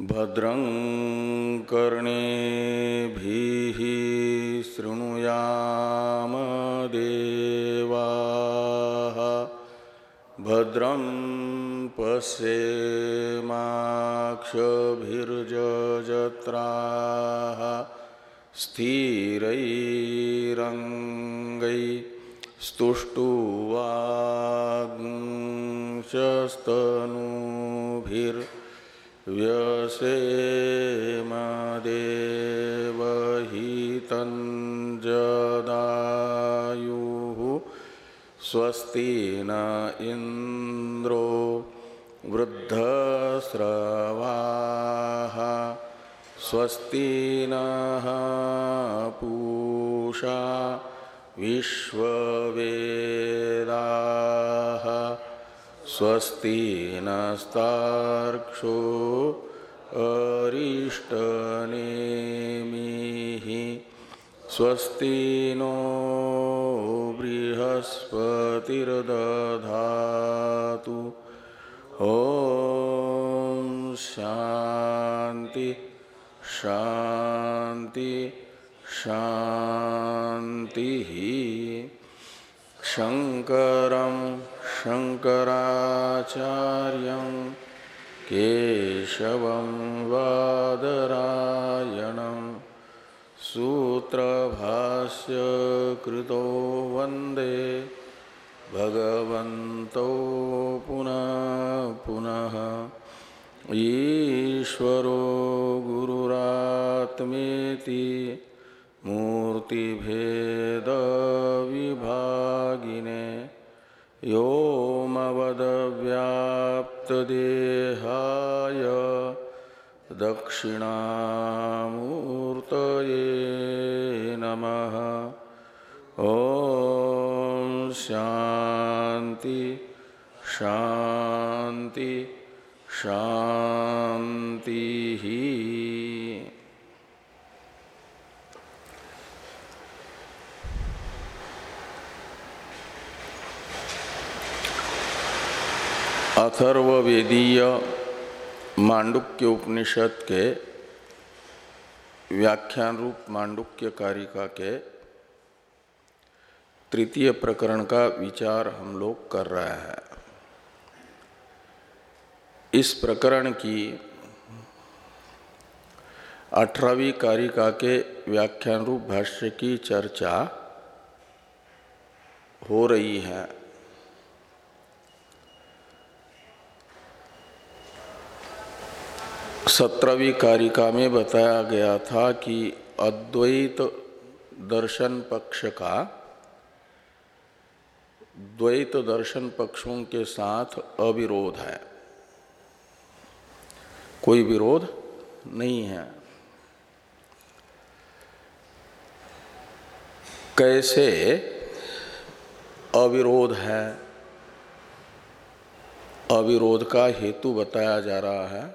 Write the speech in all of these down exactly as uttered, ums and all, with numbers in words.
भद्रं कर्णेभिः शृणुयाम देवाः भद्रं पश्येमाक्षभिर्यजत्राः स्थिरैरङ्गैस्तुष्टुवागुंशस्तनूभिर्व्यसेम देवहितं जदायुः स्वस्ति न इंद्रो वृद्धस्रवाः स्वस्ति नः पूषा विश्ववेदाः स्वस्ति नस्तार्क्ष्यो अरिष्टनेमिः स्वस्ति नो बृहस्पतिर्दधातु ॐ शान्ति शान्ति शान्तिः। शंकरं शंकराचार्यं केशवं बादरायणं सूत्रभाष्य कृतो वन्दे भगवन्तो पुनः पुनः। ईश्वरो गुरुरात्मेति मूर्तिभेद विभागिने व्योमवद्व्याप्तदेहाय दक्षिणामूर्तये नमः। ॐ शान्ति शान्ति शान्तिः। अथर्ववेदीय मांडुक्य उपनिषद के व्याख्यान रूप मांडुक्य कारिका के तृतीय प्रकरण का विचार हम लोग कर रहे हैं। इस प्रकरण की अठारहवीं कारिका के व्याख्यान रूप भाष्य की चर्चा हो रही है। सत्रहवीं कारिका में बताया गया था कि अद्वैत दर्शन पक्ष का द्वैत दर्शन पक्षों के साथ अविरोध है, कोई विरोध नहीं है। कैसे अविरोध है? अविरोध का हेतु बताया जा रहा है।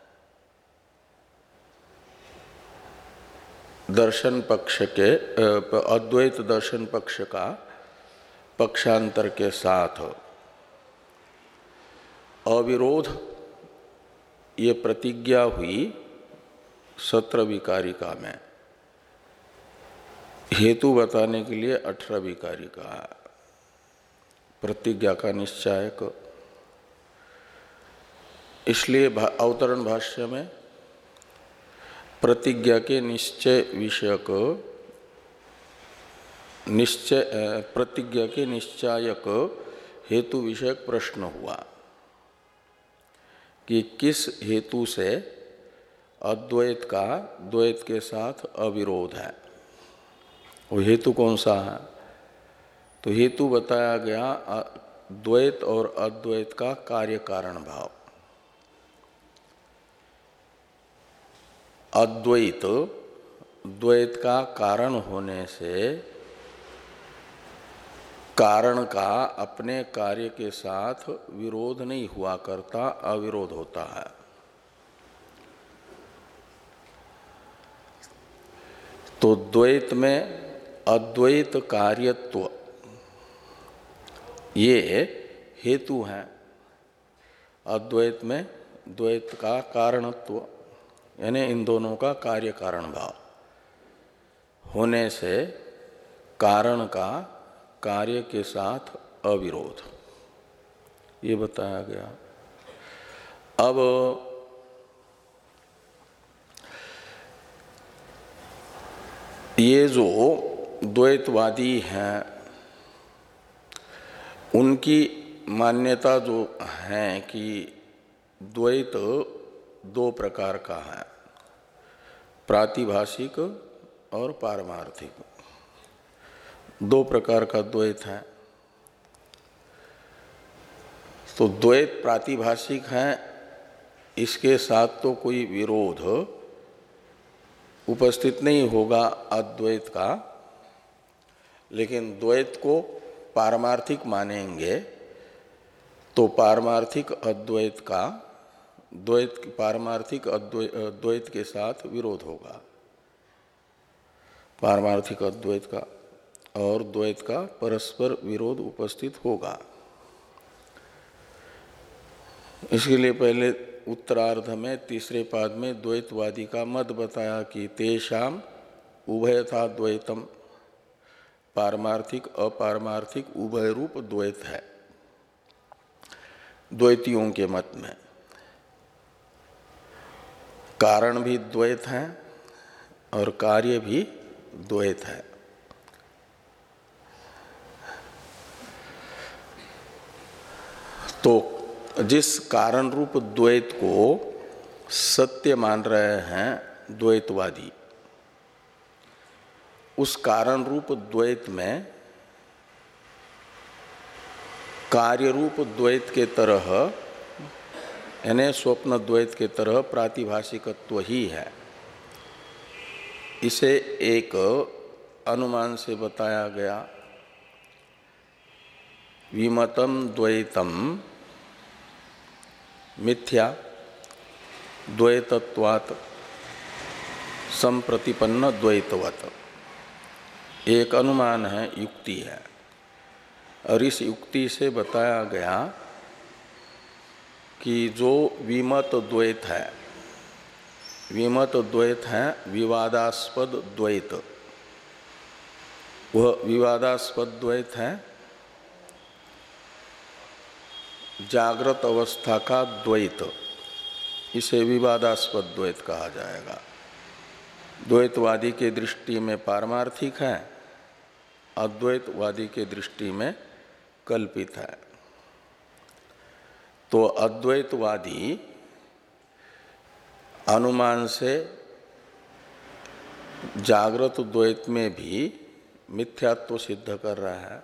दर्शन पक्ष के अद्वैत दर्शन पक्ष का पक्षांतर के साथ अविरोध ये प्रतिज्ञा हुई सत्रहवीं कारिका में। हेतु बताने के लिए अठारहवीं कारिका है। प्रतिज्ञा का निश्चायक, इसलिए अवतरण भाष्य में प्रतिज्ञा के निश्चय विषयक निश्चय प्रतिज्ञा के निश्चायक हेतु विषयक प्रश्न हुआ कि किस हेतु से अद्वैत का द्वैत के साथ अविरोध है। वो हेतु कौन सा है? तो हेतु बताया गया द्वैत और अद्वैत का कार्य कारण भाव। अद्वैत द्वैत का कारण होने से कारण का अपने कार्य के साथ विरोध नहीं हुआ करता, अविरोध होता है। तो द्वैत में अद्वैत कार्यत्व ये हेतु हैं। अद्वैत में द्वैत का कारणत्व यानी इन दोनों का कार्य कारण भाव होने से कारण का कार्य के साथ अविरोध, ये बताया गया। अब ये जो द्वैतवादी हैं उनकी मान्यता जो है कि द्वैत दो प्रकार का है, प्रातिभाषिक और पारमार्थिक, दो प्रकार का द्वैत है। तो द्वैत प्रातिभाषिक है, इसके साथ तो कोई विरोध उपस्थित नहीं होगा अद्वैत का, लेकिन द्वैत को पारमार्थिक मानेंगे तो पारमार्थिक अद्वैत का द्वैत पारमार्थिक अद्वैत के साथ विरोध होगा, पारमार्थिक अद्वैत का और द्वैत का परस्पर विरोध उपस्थित होगा। इसके लिए पहले उत्तरार्ध में तीसरे पाद में द्वैतवादी का मत बताया कि तेषाम उभयथा द्वैतम, पारमार्थिक अपारमार्थिक उभय रूप द्वैत है द्वैतियों के मत में। कारण भी द्वैत है और कार्य भी द्वैत है। तो जिस कारण रूप द्वैत को सत्य मान रहे हैं द्वैतवादी, उस कारण रूप द्वैत में कार्य रूप द्वैत के तरह यानी स्वप्न द्वैत के तरह प्रातिभाषिकत्व ही है। इसे एक अनुमान से बताया गया, विमतम द्वैतम मिथ्या द्वैतत्वात् संप्रतिपन्न द्वैतवत्, एक अनुमान है, युक्ति है। और इस युक्ति से बताया गया कि जो विमत द्वैत है, विमत द्वैत है विवादास्पद द्वैत, वह विवादास्पद द्वैत है जागृत अवस्था का द्वैत, इसे विवादास्पद द्वैत कहा जाएगा। द्वैतवादी के दृष्टि में पारमार्थिक है, अद्वैतवादी के दृष्टि में कल्पित है। तो अद्वैतवादी अनुमान से जागृत द्वैत में भी मिथ्यात्व सिद्ध कर रहा है।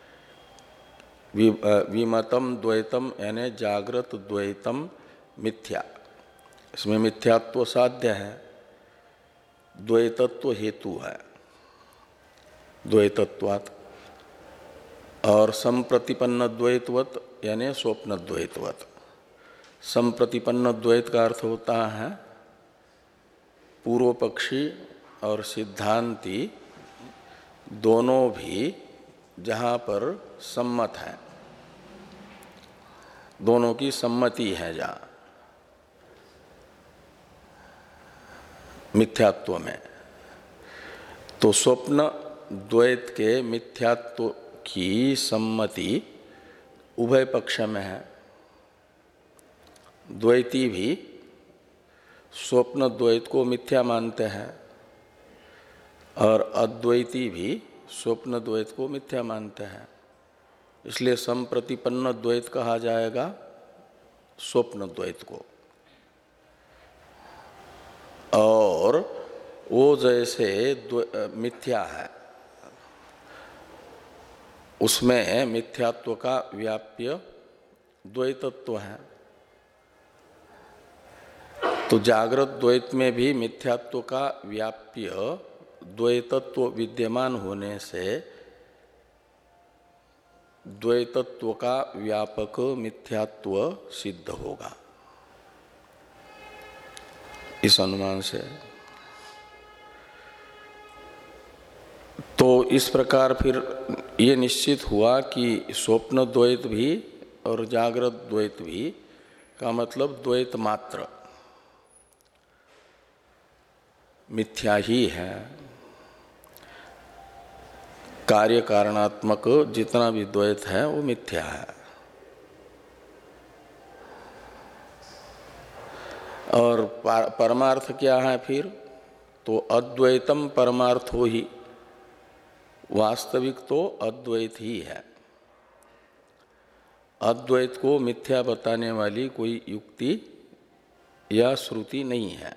विमतम द्वैतम यानी जागृत द्वैतम मिथ्या, इसमें मिथ्यात्व साध्य है, द्वैतत्व हेतु है द्वैतत्वात्। और संप्रतिपन्न द्वैतवत यानी स्वप्न द्वैतवत। संप्रतिपन्न द्वैत का अर्थ होता है पूर्व पक्षी और सिद्धांती दोनों भी जहाँ पर सम्मत है, दोनों की सम्मति है जहाँ मिथ्यात्व में, तो स्वप्न द्वैत के मिथ्यात्व की सम्मति उभय पक्ष में है। द्वैती भी स्वप्न द्वैत को मिथ्या मानते हैं और अद्वैती भी स्वप्न द्वैत को मिथ्या मानते हैं, इसलिए संप्रतिपन्न द्वैत कहा जाएगा स्वप्न द्वैत को। और वो जैसे मिथ्या है, उसमें मिथ्यात्व का व्याप्य द्वैतत्व है। तो जागृत द्वैत में भी मिथ्यात्व का व्याप्य द्वैतत्व विद्यमान होने से द्वैतत्व का व्यापक मिथ्यात्व सिद्ध होगा इस अनुमान से। तो इस प्रकार फिर ये निश्चित हुआ कि स्वप्न द्वैत भी और जागृत द्वैत भी का मतलब द्वैत मात्र, मिथ्या ही है। कार्य कारणात्मक जितना भी द्वैत है वो मिथ्या है। और परमार्थ क्या है फिर? तो अद्वैतम परमार्थो ही, वास्तविक तो अद्वैत ही है। अद्वैत को मिथ्या बताने वाली कोई युक्ति या श्रुति नहीं है।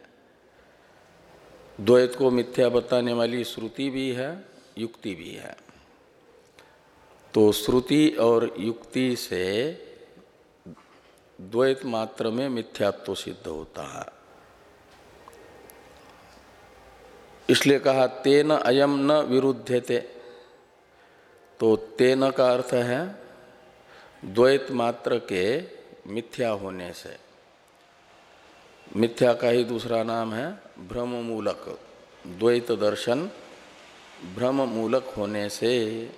द्वैत को मिथ्या बताने वाली श्रुति भी है, युक्ति भी है। तो श्रुति और युक्ति से द्वैत मात्र में मिथ्यात्व सिद्ध होता है। इसलिए कहा तेन अयम न विरुध्यते। तो तेन का अर्थ है द्वैत मात्र के मिथ्या होने से। मिथ्या का ही दूसरा नाम है भ्रम मूलक। द्वैत दर्शन भ्रम मूलक होने से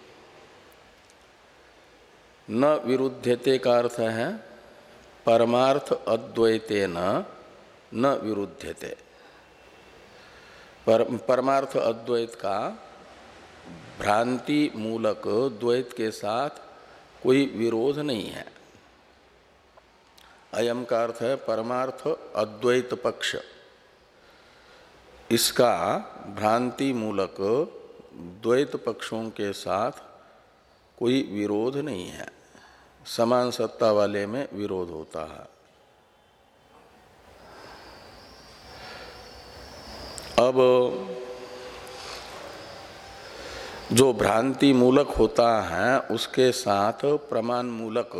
न विरुध्यते का अर्थ है परमार्थ अद्वैतेन न विरुध्यते। पर, परमार्थ अद्वैत का भ्रांति मूलक द्वैत के साथ कोई विरोध नहीं है। अयम का अर्थ है परमार्थ अद्वैत पक्ष। इसका भ्रांति मूलक द्वैत पक्षों के साथ कोई विरोध नहीं है। समान सत्ता वाले में विरोध होता है। अब जो भ्रांति मूलक होता है उसके साथ प्रमाण मूलक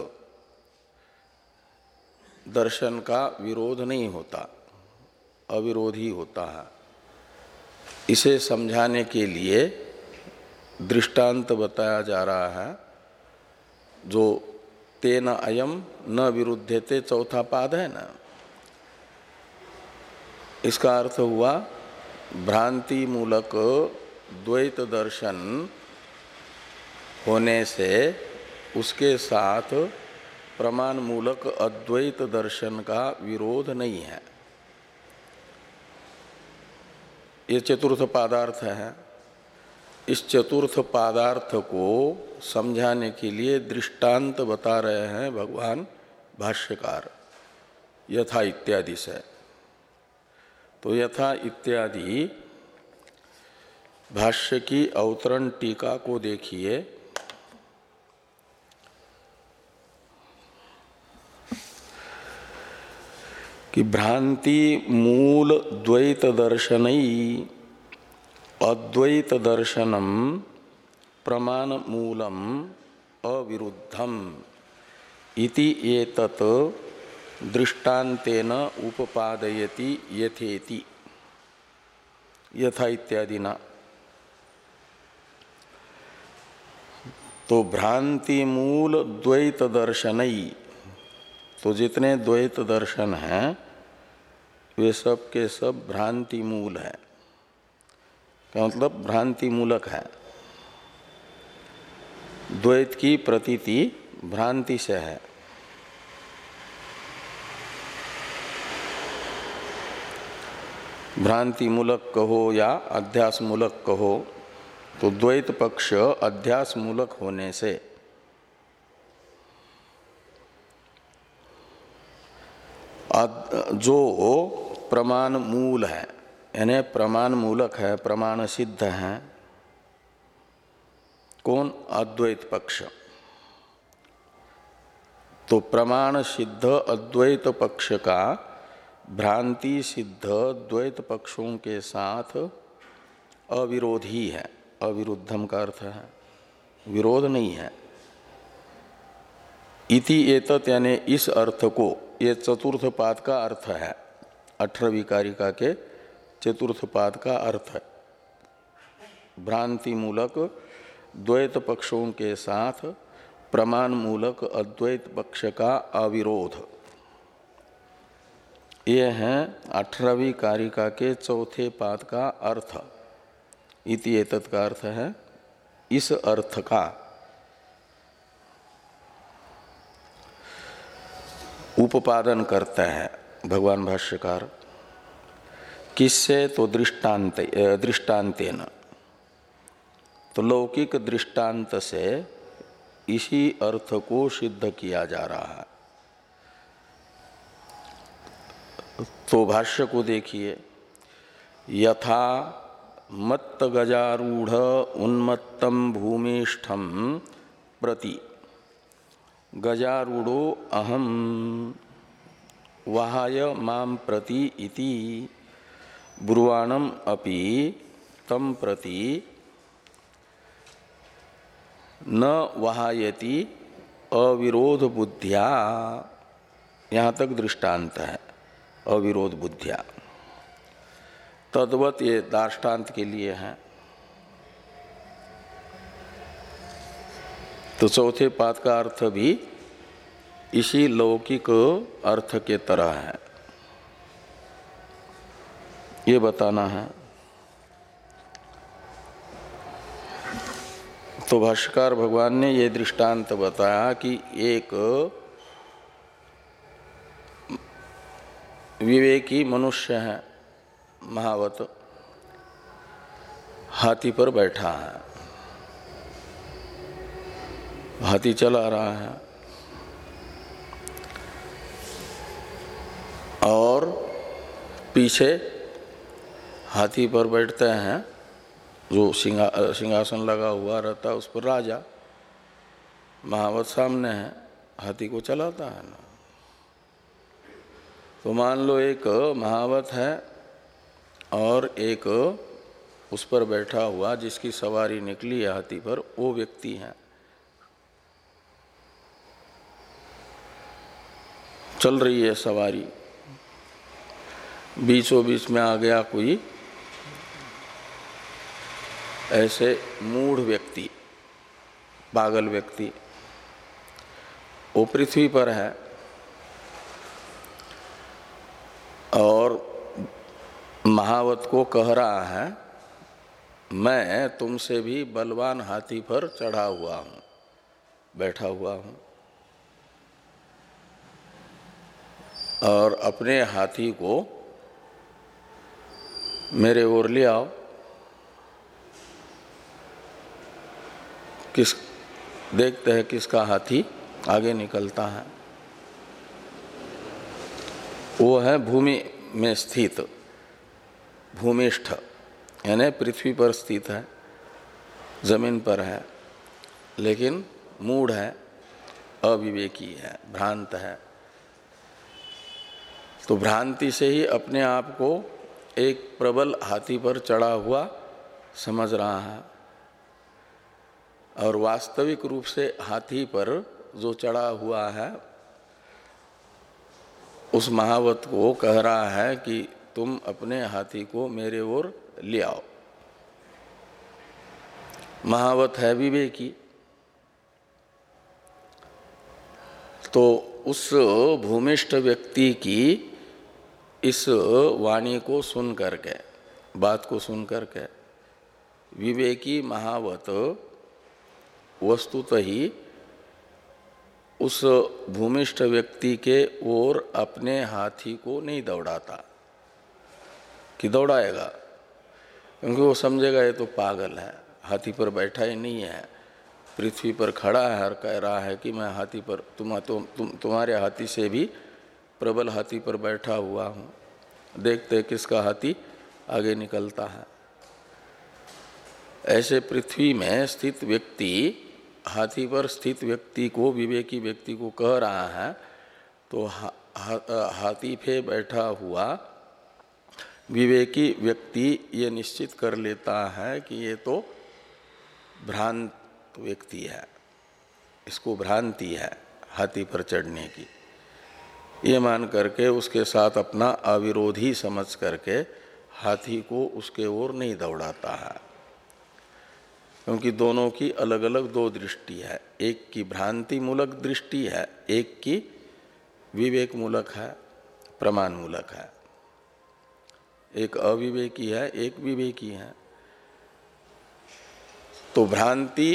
दर्शन का विरोध नहीं होता, अविरोधी होता है। इसे समझाने के लिए दृष्टांत बताया जा रहा है। जो तेन अयम न विरुध्यते चौथा पाद है ना, इसका अर्थ हुआ भ्रांति मूलक द्वैत दर्शन होने से उसके साथ प्रमाण मूलक अद्वैत दर्शन का विरोध नहीं है। ये चतुर्थ पादार्थ है। इस चतुर्थ पादार्थ को समझाने के लिए दृष्टांत बता रहे हैं भगवान भाष्यकार यथा इत्यादि से। तो यथा इत्यादि भाष्य की अवतरण टीका को देखिए। कि भ्रांति मूल द्वैत दर्शनई अद्वैत दर्शनम प्रमाण मूलम अविरुद्धम इति एतत् दृष्टान्तेन उपपादयति यथेति यथा इत्यादि ना। तो भ्रांति मूल द्वैत दर्शनई, तो जितने द्वैत दर्शन हैं वे सब के सब भ्रांति मूल है। क्या मतलब? भ्रांति मूलक है। द्वैत की प्रतीति भ्रांति से है। भ्रांति मूलक कहो या अध्यास मूलक कहो, तो द्वैत पक्ष अध्यास मूलक होने से जो प्रमाण मूल है, यानी प्रमाण मूलक है, प्रमाण सिद्ध है। कौन? अद्वैत पक्ष। तो प्रमाण सिद्ध अद्वैत पक्ष का भ्रांति सिद्ध द्वैत पक्षों के साथ अविरोधी है। अविरुद्धम का अर्थ है विरोध नहीं है। इति एतत् यानी इस अर्थ को, ये चतुर्थ पाद का अर्थ है। अठारहवीं कारिका के चतुर्थ पाद का अर्थ है भ्रांति मूलक द्वैत पक्षों के साथ प्रमाण मूलक अद्वैत पक्ष का अविरोध। ये है अठारहवीं कारिका के चौथे पाद का अर्थ। इति एतत् का अर्थ है इस अर्थ का उपादन करता है भगवान भाष्यकार किससे? तो दृष्टांत दृष्टांतेन। तो लौकिक दृष्टांत से इसी अर्थ को सिद्ध किया जा रहा है। तो भाष्य को देखिए, यथा मत्त गजारूढ़ उन्मत्तम भूमिष्ठम प्रति गजारूढ़ो अहम वहाय माम प्रति इति ब्रुवाणम अपि तम प्रति न वहायति अविरोध बुद्ध्या। यहाँ तक दृष्टांत है, अविरोध बुद्ध्या। तद्वत ये दार्ष्टान्त के लिए है। तो चौथे पाद का अर्थ भी इसी लौकिक अर्थ के तरह है, ये बताना है। तो भाष्यकार भगवान ने ये दृष्टांत बताया कि एक विवेकी मनुष्य है, महावत, हाथी पर बैठा है, हाथी चला रहा है और पीछे हाथी पर बैठते हैं, जो सिंहा सिंहासन लगा हुआ रहता है उस पर राजा, महावत सामने है, हाथी को चलाता है ना। तो मान लो एक महावत है और एक उस पर बैठा हुआ जिसकी सवारी निकली है हाथी पर, वो व्यक्ति है। चल रही है सवारी, बीचों बीच में आ गया कोई ऐसे मूढ़ व्यक्ति, पागल व्यक्ति, वो पृथ्वी पर है और महावत को कह रहा है, मैं तुमसे भी बलवान हाथी पर चढ़ा हुआ हूँ, बैठा हुआ हूँ, और अपने हाथी को मेरे ओर ले आओ। किस देखते हैं किसका हाथी आगे निकलता है। वो है भूमि में स्थित, भूमिष्ठ, यानी पृथ्वी पर स्थित है, जमीन पर है, लेकिन मूढ़ है, अविवेकी है, भ्रांत है। तो भ्रांति से ही अपने आप को एक प्रबल हाथी पर चढ़ा हुआ समझ रहा है, और वास्तविक रूप से हाथी पर जो चढ़ा हुआ है उस महावत को कह रहा है कि तुम अपने हाथी को मेरे ओर ले आओ। महावत है विवेकी, तो उस भूमिष्ठ व्यक्ति की इस वाणी को सुन करके, बात को सुन करके, विवेकी महावत वस्तुतः ही उस भूमिष्ठ व्यक्ति के ओर अपने हाथी को नहीं दौड़ाता, कि दौड़ाएगा, क्योंकि वो समझेगा ये तो पागल है, हाथी पर बैठा ही नहीं है, पृथ्वी पर खड़ा है और कह रहा है कि मैं हाथी पर, तुम तुम तुम तुम्हारे हाथी से भी प्रबल हाथी पर बैठा हुआ हूँ, देखते किसका हाथी आगे निकलता है। ऐसे पृथ्वी में स्थित व्यक्ति हाथी पर स्थित व्यक्ति को, विवेकी व्यक्ति को कह रहा है, तो हा, हा, हाथी पे बैठा हुआ विवेकी व्यक्ति ये निश्चित कर लेता है कि ये तो भ्रांत व्यक्ति है, इसको भ्रांति है हाथी पर चढ़ने की, ये मान करके उसके साथ अपना अविरोधी समझ करके हाथी को उसके ओर नहीं दौड़ाता है। क्योंकि दोनों की अलग अलग दो दृष्टि है, एक की भ्रांति मूलक दृष्टि है, एक की विवेक मूलक है, प्रमाण मूलक है। एक अविवेकी है, एक विवेकी है। तो भ्रांति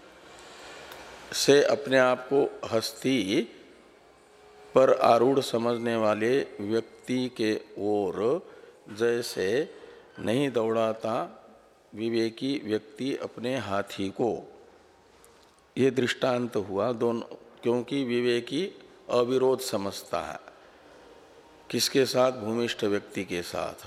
से अपने आप को हस्ती पर आरूढ़ समझने वाले व्यक्ति के ओर जैसे नहीं दौड़ाता विवेकी व्यक्ति अपने हाथी को। ये दृष्टांत हुआ दोनों, क्योंकि विवेकी अविरोध समझता है। किसके साथ? भूमिष्ठ व्यक्ति के साथ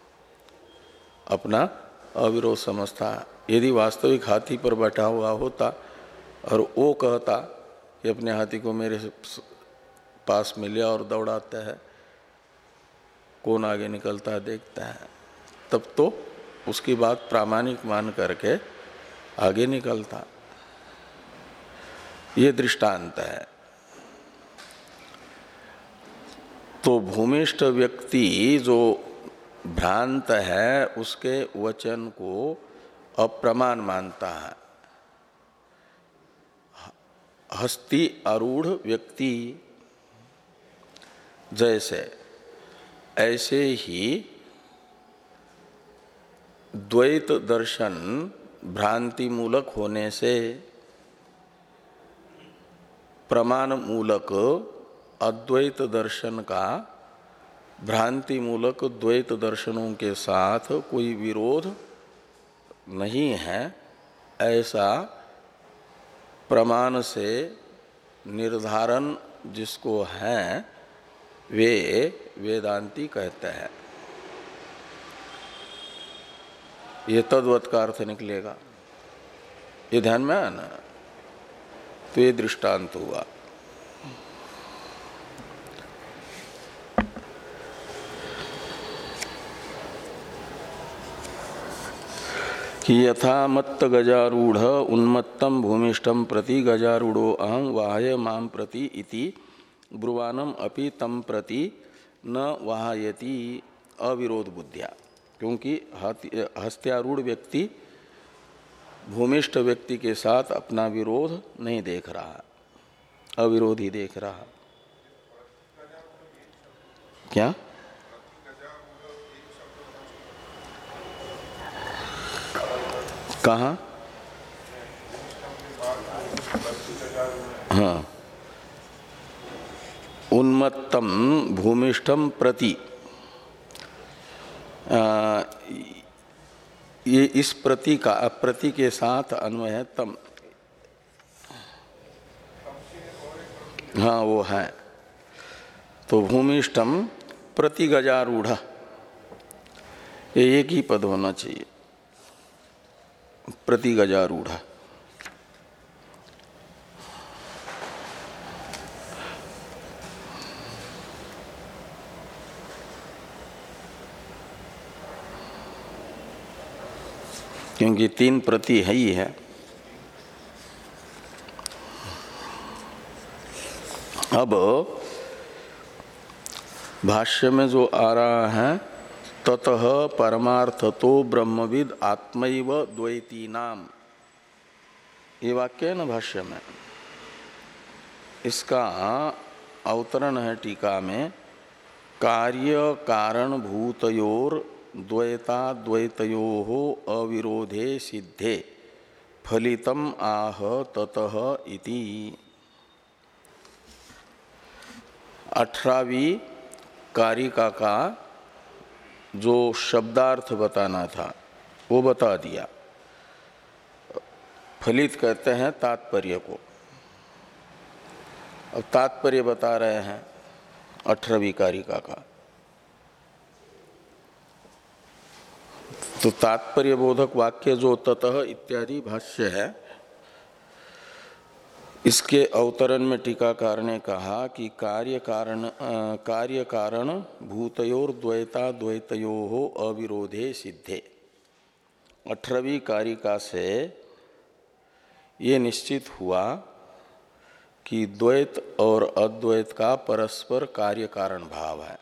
अपना अविरोध समझता है। यदि वास्तविक हाथी पर बैठा हुआ होता और वो कहता कि अपने हाथी को मेरे पास में लिया और दौड़ाता है, कौन आगे निकलता है देखता है, तब तो उसकी बात प्रामाणिक मान करके आगे निकलता। ये दृष्टांत है। तो भूमिष्ठ व्यक्ति जो भ्रांत है उसके वचन को अप्रमाण मानता है। हस्ती आरूढ़ व्यक्ति जैसे, ऐसे ही द्वैत दर्शन भ्रांति मूलक होने से प्रमाण मूलक अद्वैत दर्शन का भ्रांति मूलक द्वैत दर्शनों के साथ कोई विरोध नहीं है, ऐसा प्रमाण से निर्धारण जिसको है वे वेदांती कहते हैं। ये तद्वत का अर्थ निकलेगा। ये ध्यान में आया ना? तो ये दृष्टांत हुआ। कि यथा मत्त गजारूढ़ उन्मत्तम भूमिष्ठम प्रति गजारूढ़ो अहं वाहय माम प्रति इति ब्रुवानम अपि तम प्रति न वाहयति अविरोध बुद्धिया। क्योंकि हस्त्यारूढ़ व्यक्ति भूमिष्ठ व्यक्ति के साथ अपना विरोध नहीं देख रहा, अविरोध ही देख रहा। क्या? कहाँ? हाँ, उन्मत्तम भूमिष्ठम प्रति, आ, ये इस प्रति का प्रति के साथ अन्वय है। तम, हाँ वो है। तो भूमिष्ठम प्रति गजारूढ़, ये एक ही पद होना चाहिए, प्रति गजारूढ़। क्योंकि तीन प्रति है ही है। अब भाष्य में जो आ रहा है, ततः परमार्थतो ब्रह्मविद आत्मैव द्वैती नाम, ये वाक्य है ना भाष्य में। इसका अवतरण है टीका में, कार्य कारण भूतयोर द्वैता द्वैतयोः अविरोधे सिद्धे फलितम आह ततः इति। अठारहवीं कारिका का जो शब्दार्थ बताना था वो बता दिया। फलित कहते हैं तात्पर्य को। अब तात्पर्य बता रहे हैं अठारहवीं कारिका का। तो तात्पर्य बोधक वाक्य जो ततः इत्यादि भाष्य है, इसके अवतरण में टीकाकार ने कहा कि कार्य कारण कार्य कारण भूतयोर द्वैता द्वैतयोः अविरोधे सिद्धे। अठारहवीं कारिका से ये निश्चित हुआ कि द्वैत और अद्वैत का परस्पर कार्य कारण भाव है।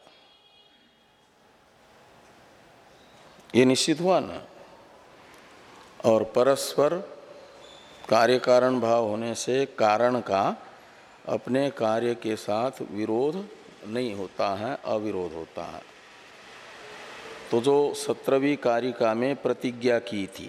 ये निश्चित हुआ ना। और परस्पर कार्य कारण भाव होने से कारण का अपने कार्य के साथ विरोध नहीं होता है, अविरोध होता है। तो जो सत्रहवीं कारिका में प्रतिज्ञा की थी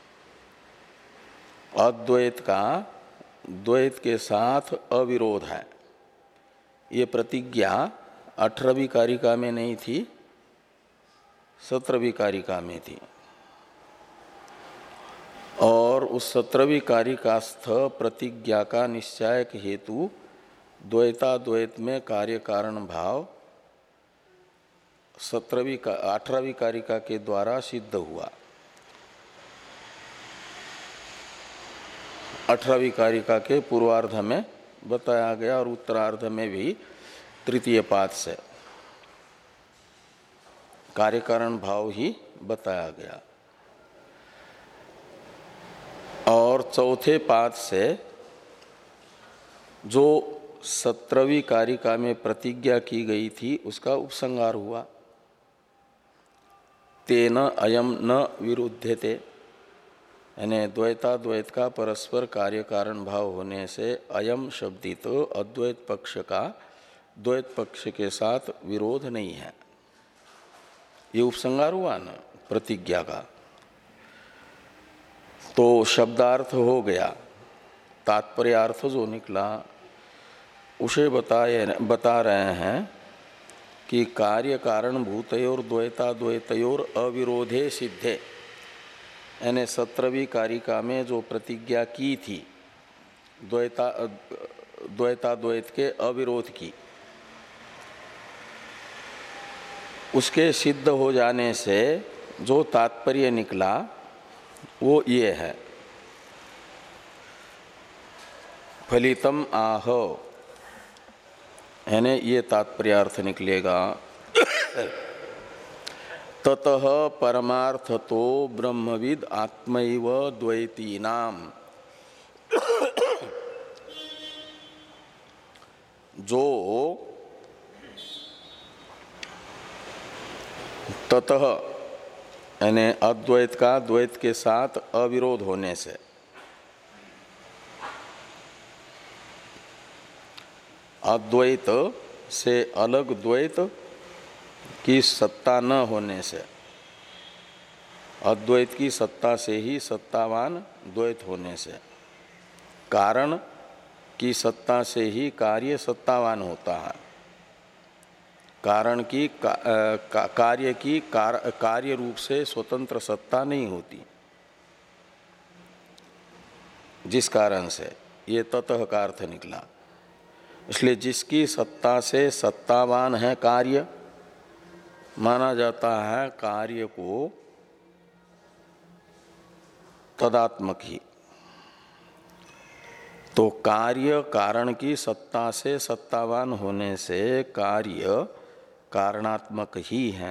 अद्वैत का द्वैत के साथ अविरोध है, ये प्रतिज्ञा अठारहवीं कारिका में नहीं थी, सत्रहवीं कारिका में थी। और उस सत्रहवीं कारिकास्थ प्रतिज्ञा का निश्चायक हेतु द्वैताद्वैत में कार्य कारण भाव सत्रहवीं का अठारहवीं कारिका के द्वारा सिद्ध हुआ। अठारहवीं कारिका के पूर्वार्ध में बताया गया और उत्तरार्ध में भी तृतीय पाद से कार्य कारण भाव ही बताया गया। और चौथे पाद से जो सत्रहवीं कारिका में प्रतिज्ञा की गई थी उसका उपसंहार हुआ। तेन अयम न विरुध्यते, यानी द्वैताद्वैत का परस्पर कार्य कारण भाव होने से अयम शब्दित तो अद्वैत पक्ष का द्वैत पक्ष के साथ विरोध नहीं है। ये उपसंहार हुआ ना प्रतिज्ञा का, तो शब्दार्थ हो गया। तात्पर्यार्थ जो निकला उसे बताए बता रहे हैं कि कार्य कारण भूतयोर द्वैताद्वैतयोर अविरोधे सिद्धे, यानी सत्रहवीं कारिका में जो प्रतिज्ञा की थी द्वैता द्वैताद्वैत के अविरोध की, उसके सिद्ध हो जाने से जो तात्पर्य निकला वो ये है। फलितम आह, यानी ये तात्पर्यार्थ निकलेगा। ततः परमार्थ तो ब्रह्मविद आत्मैव द्वैतीनाम, जो ततः यानी अद्वैत का द्वैत के साथ अविरोध होने से, अद्वैत से अलग द्वैत की सत्ता न होने से, अद्वैत की सत्ता से ही सत्तावान द्वैत होने से, कारण की सत्ता से ही कार्य सत्तावान होता है। कारण की का, का, कार्य की कार, कार्य रूप से स्वतंत्र सत्ता नहीं होती, जिस कारण से ये ततः का अर्थ निकला। इसलिए जिसकी सत्ता से सत्तावान है कार्य, माना जाता है कार्य को तदात्मक ही। तो कार्य कारण की सत्ता से सत्तावान होने से कार्य कारणात्मक ही है।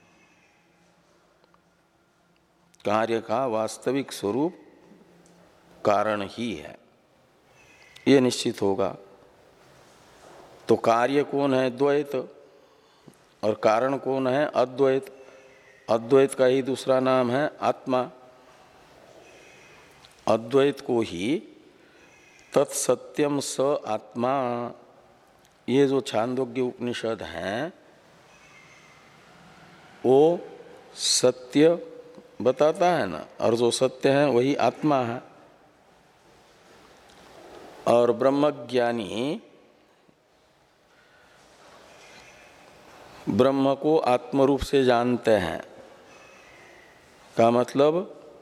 कार्य का वास्तविक स्वरूप कारण ही है, ये निश्चित होगा। तो कार्य कौन है? द्वैत। और कारण कौन है? अद्वैत। अद्वैत का ही दूसरा नाम है आत्मा। अद्वैत को ही तत्सत्यम स आत्मा, ये जो छांदोग्य उपनिषद हैं वो सत्य बताता है ना, और जो सत्य है वही आत्मा है। और ब्रह्मज्ञानी ब्रह्म को आत्मरूप से जानते हैं का मतलब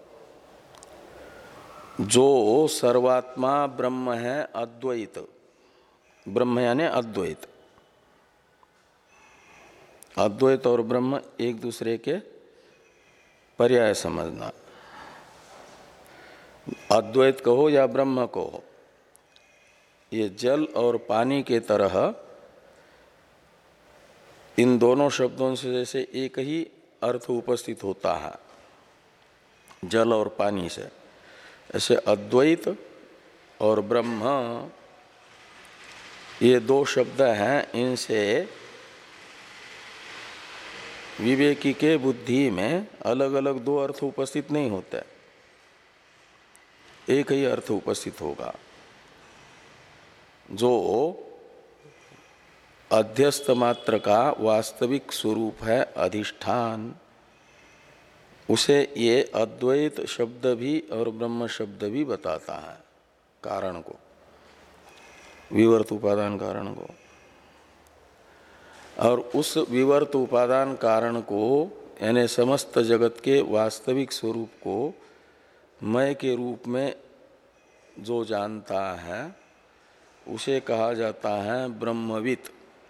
जो सर्वात्मा ब्रह्म है, अद्वैत ब्रह्म यानी अद्वैत। अद्वैत और ब्रह्म एक दूसरे के पर्याय समझना। अद्वैत कहो या ब्रह्म कहो, ये जल और पानी के तरह इन दोनों शब्दों से जैसे एक ही अर्थ उपस्थित होता है जल और पानी से, ऐसे अद्वैत और ब्रह्म ये दो शब्द हैं, इनसे विवेकी के बुद्धि में अलग अलग दो अर्थ उपस्थित नहीं होते, एक ही अर्थ उपस्थित होगा। जो अध्यस्त मात्र का वास्तविक स्वरूप है अधिष्ठान, उसे ये अद्वैत शब्द भी और ब्रह्म शब्द भी बताता है, कारण को, विवर्त उपादान कारण को। और उस विवर्त उपादान कारण को यानी समस्त जगत के वास्तविक स्वरूप को मैं के रूप में जो जानता है उसे कहा जाता है ब्रह्मवित्।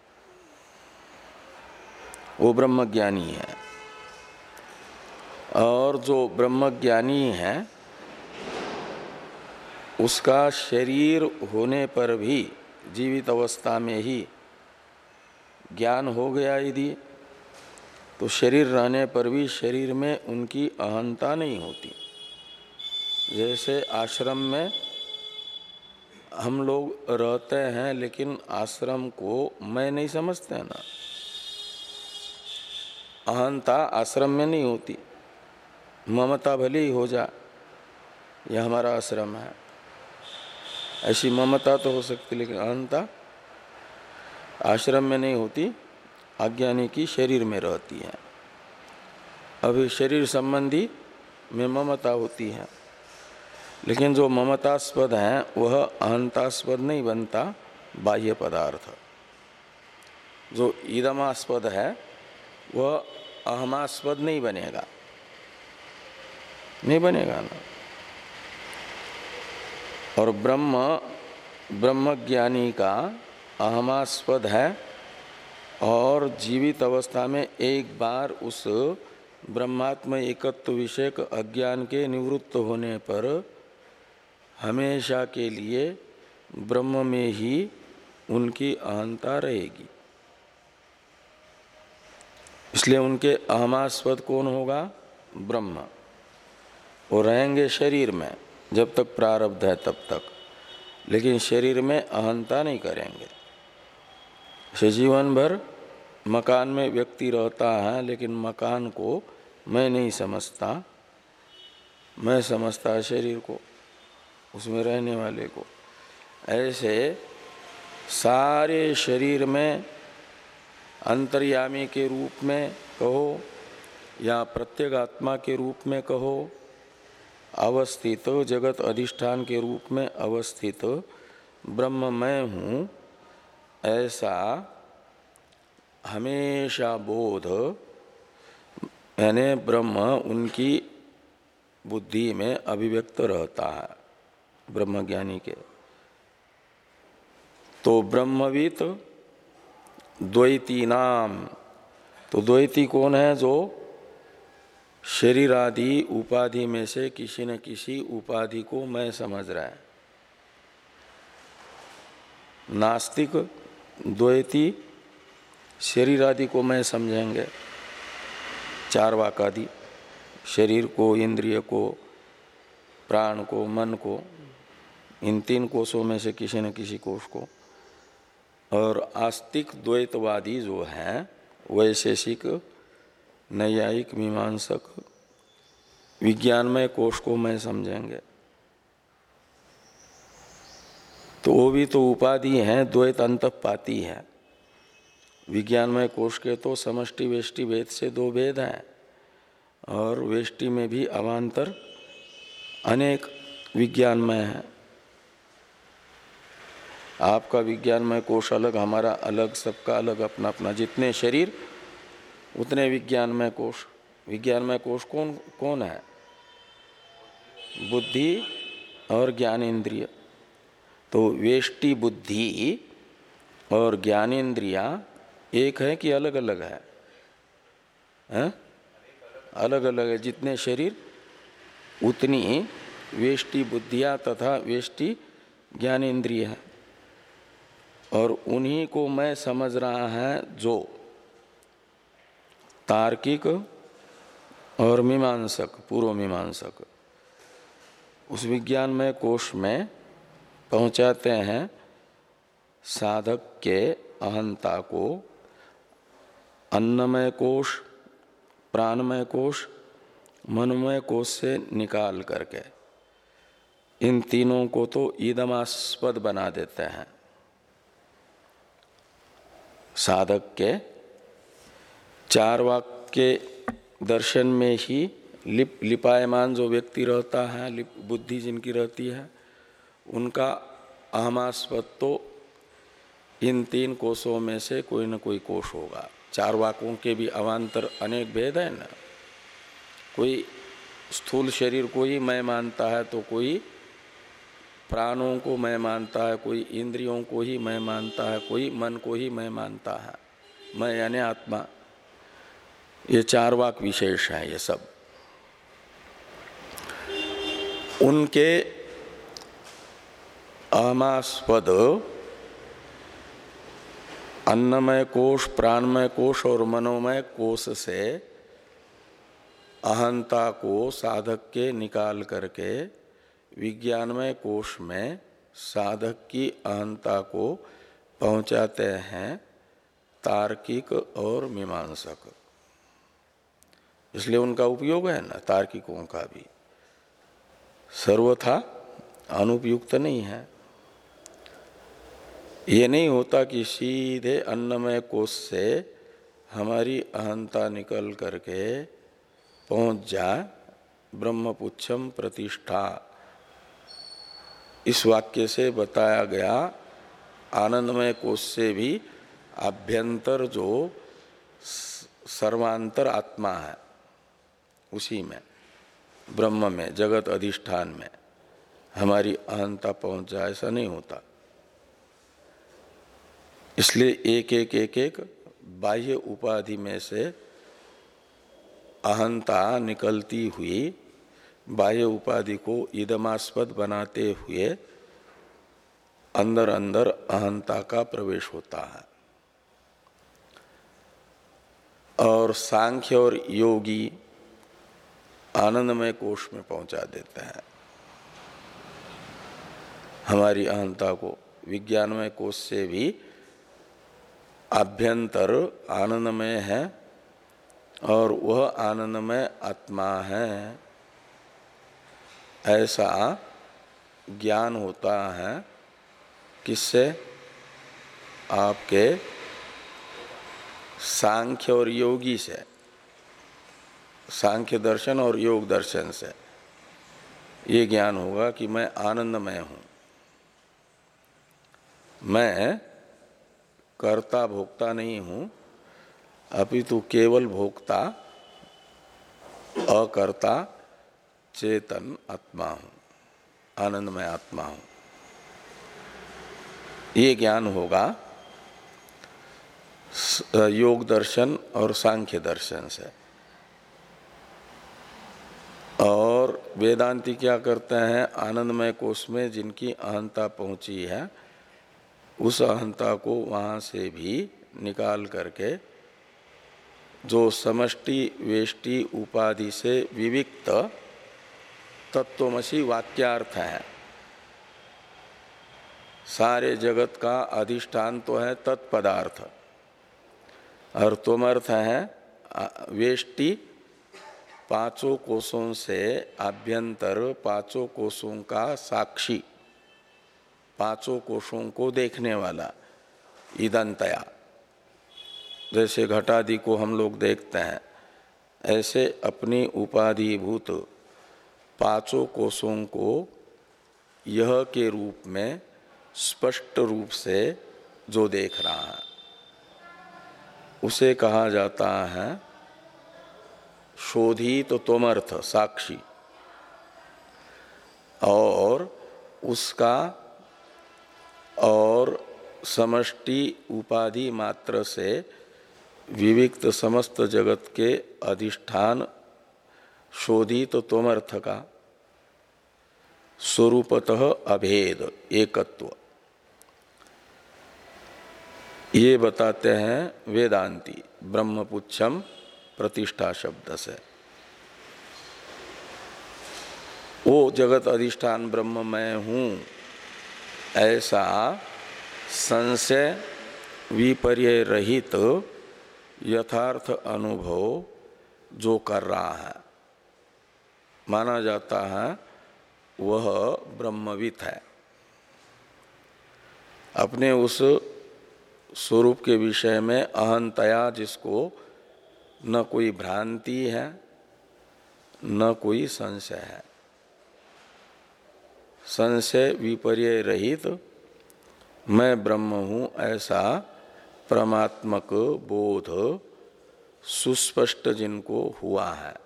वो ब्रह्मज्ञानी है। और जो ब्रह्मज्ञानी है उसका शरीर होने पर भी जीवित अवस्था में ही ज्ञान हो गया यदि, तो शरीर रहने पर भी शरीर में उनकी अहंता नहीं होती। जैसे आश्रम में हम लोग रहते हैं लेकिन आश्रम को मैं नहीं समझते ना, अहंता आश्रम में नहीं होती। ममता भले ही हो जा, यह हमारा आश्रम है, ऐसी ममता तो हो सकती, लेकिन अहंता आश्रम में नहीं होती, अज्ञानी की शरीर में रहती है। अभी शरीर संबंधी में ममता होती है, लेकिन जो ममतास्पद है वह अहंतास्पद नहीं बनता। बाह्य पदार्थ जो इदमास्पद है वह अहमास्पद नहीं बनेगा, नहीं बनेगा ना। और ब्रह्म ब्रह्मज्ञानी का अहमास्पद है और जीवित अवस्था में एक बार उस ब्रह्मात्म एकत्व विषयक अज्ञान के निवृत्त होने पर हमेशा के लिए ब्रह्म में ही उनकी अहंता रहेगी। इसलिए उनके अहमास्पद कौन होगा? ब्रह्म। वो रहेंगे शरीर में जब तक प्रारब्ध है तब तक, लेकिन शरीर में अहंता नहीं करेंगे। से जीवन भर मकान में व्यक्ति रहता है लेकिन मकान को मैं नहीं समझता, मैं समझता है शरीर को, उसमें रहने वाले को। ऐसे सारे शरीर में अंतर्यामी के रूप में कहो या प्रत्यगात्मा के रूप में कहो, अवस्थित जगत अधिष्ठान के रूप में अवस्थित ब्रह्म मैं हूँ, ऐसा हमेशा बोध यानी ब्रह्म उनकी बुद्धि में अभिव्यक्त रहता है, ब्रह्मज्ञानी के। तो ब्रह्मवित् द्वैती नाम, तो द्वैती कौन है? जो शरीर आदि उपाधि में से किसी न किसी उपाधि को मैं समझ रहा है। नास्तिक द्वैती शरीर आदि को मैं समझेंगे, चार वाक आदि, शरीर को, इंद्रिय को, प्राण को, मन को, इन तीन कोषों में से किसी न किसी कोष को। और आस्तिक द्वैतवादी जो हैं, वैशेषिक, नैयायिक, मीमांसक, विज्ञानमय कोष को मैं समझेंगे। तो वो भी तो उपाधि हैं, द्वैत अंतःपाती है। विज्ञानमय कोष के तो समष्टि वेष्टि भेद से दो भेद हैं, और वेष्टि में भी अवान्तर अनेक विज्ञानमय है। आपका विज्ञानमय कोष अलग, हमारा अलग, सबका अलग अपना अपना। जितने शरीर उतने विज्ञानमय कोष। विज्ञानमय कोष कौन कौन है? बुद्धि और ज्ञानेन्द्रिय। तो वेष्टि बुद्धि और ज्ञानेन्द्रिया एक है कि अलग अलग है? हैं? अलग अलग है। जितने शरीर उतनी वेष्टि बुद्धिया तथा वेष्टि ज्ञानेन्द्रिय है। और उन्हीं को मैं समझ रहा है जो तार्किक और मीमांसक, पूर्व मीमांसक उस विज्ञानमय कोष में पहुंचाते हैं साधक के अहंता को अन्नमय कोष, प्राणमय कोष, मनमय कोष से निकाल करके इन तीनों को तो ईदमास्पद बना देते हैं। साधक के चार वाक के दर्शन में ही लिप लिपायमान जो व्यक्ति रहता है, लिप बुद्धि जिनकी रहती है, उनका अहमास्पद तो इन तीन कोषों में से कोई न कोई कोष होगा। चार वाकों के भी अवान्तर अनेक भेद है ना। कोई स्थूल शरीर को ही मैं मानता है, तो कोई प्राणों को मैं मानता है, कोई इंद्रियों को ही मैं मानता है, कोई मन को ही मैं मानता है। मैं यानी आत्मा। ये चार वाक विशेष हैं ये सब। उनके अहमास्पद अन्नमय कोश, प्राणमय कोश और मनोमय कोश से अहंता को साधक के निकाल करके विज्ञानमय कोश में साधक की अहंता को पहुंचाते हैं तार्किक और मीमांसक। इसलिए उनका उपयोग है ना, तार्किकों का भी सर्वथा अनुपयुक्त नहीं है। ये नहीं होता कि सीधे अन्नमय कोश से हमारी अहंता निकल करके पहुंच जाए ब्रह्मपुच्छम प्रतिष्ठा। इस वाक्य से बताया गया आनंदमय कोश से भी आभ्यंतर जो सर्वांतर आत्मा है, उसी में ब्रह्म में, जगत अधिष्ठान में हमारी अहंता पहुंच जाए, ऐसा नहीं होता। इसलिए एक एक एक एक बाह्य उपाधि में से अहंता निकलती हुई बाह्य उपाधि को इदमास्पद बनाते हुए अंदर अंदर अहंता का प्रवेश होता है। और सांख्य और योगी आनंदमय कोश में पहुंचा देते हैं हमारी अहंता को। विज्ञानमय कोश से भी आभ्यंतर आनंदमय है और वह आनंदमय आत्मा है, ऐसा ज्ञान होता है। किससे? आपके सांख्य और योगी से, सांख्य दर्शन और योग दर्शन से ये ज्ञान होगा कि मैं आनंदमय हूँ, मैं कर्ता भोक्ता नहीं हूँ, अपितु केवल भोक्ता अकर्ता चेतन आत्मा हूँ, आनंदमय आत्मा हूँ। ये ज्ञान होगा योग दर्शन और सांख्य दर्शन से। और वेदांती क्या करते हैं? आनंदमय कोश में जिनकी अहंता पहुंची है उस अहंता को वहाँ से भी निकाल करके जो समष्टि वेष्टि उपाधि से विविक्त तत्वमसि वाक्यार्थ है, सारे जगत का अधिष्ठान तो है तत्पदार्थ, और त्वमर्थ है वेष्टि पांचों कोशों से आभ्यंतर पांचों कोशों का साक्षी, पांचों कोशों को देखने वाला इदंतया। जैसे घटादि को हम लोग देखते हैं, ऐसे अपनी उपाधिभूत पांचों कोशों को यह के रूप में स्पष्ट रूप से जो देख रहा है उसे कहा जाता है शोधित तो त्वमर्थ साक्षी। और उसका और समष्टि उपाधि मात्र से विविक्त समस्त जगत के अधिष्ठान शोधित तो त्वमर्थ का स्वरूपतः अभेद एकत्व, ये बताते हैं वेदांती ब्रह्मपुच्छम प्रतिष्ठा शब्द से। वो जगत अधिष्ठान ब्रह्म मैं हूँ ऐसा संशय विपर्य रहित यथार्थ अनुभव जो कर रहा है, माना जाता है वह ब्रह्मवित् है। अपने उस स्वरूप के विषय में अहंतया जिसको न कोई भ्रांति है न कोई संशय है, संशय विपर्य रहित मैं ब्रह्म हूँ ऐसा परमात्मक बोध सुस्पष्ट जिनको हुआ है,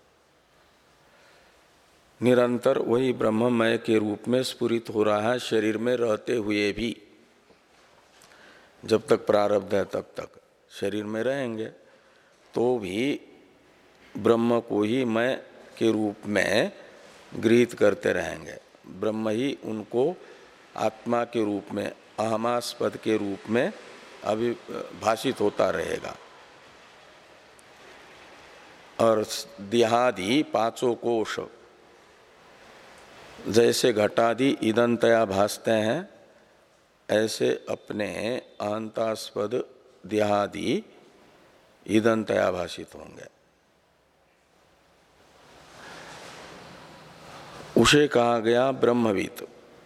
निरंतर वही ब्रह्ममय के रूप में स्फुरित हो रहा है शरीर में रहते हुए भी। जब तक प्रारब्ध है तब तक शरीर में रहेंगे तो भी ब्रह्म को ही मैं के रूप में गृहीत करते रहेंगे। ब्रह्म ही उनको आत्मा के रूप में, अहमास्पद के रूप में अभिभाषित होता रहेगा। और देहादि पांचों कोश जैसे घटादि ईदंतया भासते हैं, ऐसे अपने अहंतास्पद देहादि ईदंतया भाषित होंगे। उसे कहा गया ब्रह्मविद,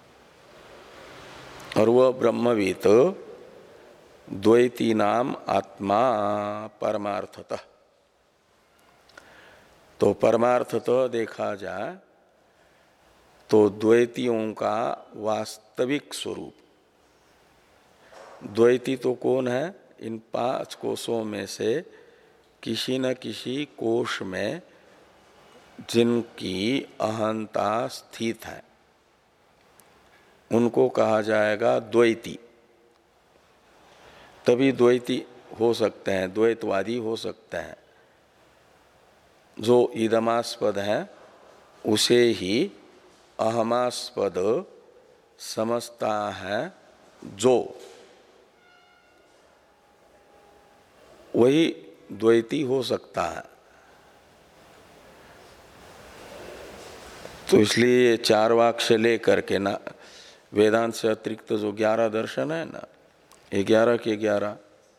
और वह ब्रह्मविद द्वैती नाम आत्मा परमार्थतः। तो परमार्थतः देखा जाए तो द्वैतियों का वास्तविक स्वरूप, द्वैती तो कौन है? इन पांच कोशों में से किसी न किसी कोश में जिनकी अहंता स्थित है उनको कहा जाएगा द्वैती। तभी द्वैती हो सकते हैं, द्वैतवादी हो सकते हैं। जो ईदमास्पद है उसे ही अहमास्पद समझता है, जो वही द्वैती हो सकता है। तो इसलिए ये चार वाक्य लेकर के ना, वेदांत से अतिरिक्त तो जो ग्यारह दर्शन है ना, ये ग्यारह के ग्यारह